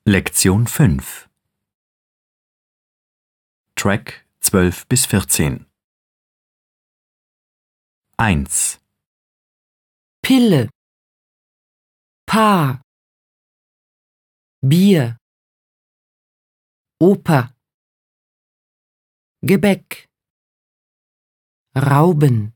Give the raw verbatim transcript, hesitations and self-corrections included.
Lektion fünf. Track zwölf bis vierzehn. eins. Pille, Paar, Bier, Oper, Gebäck, Rauben.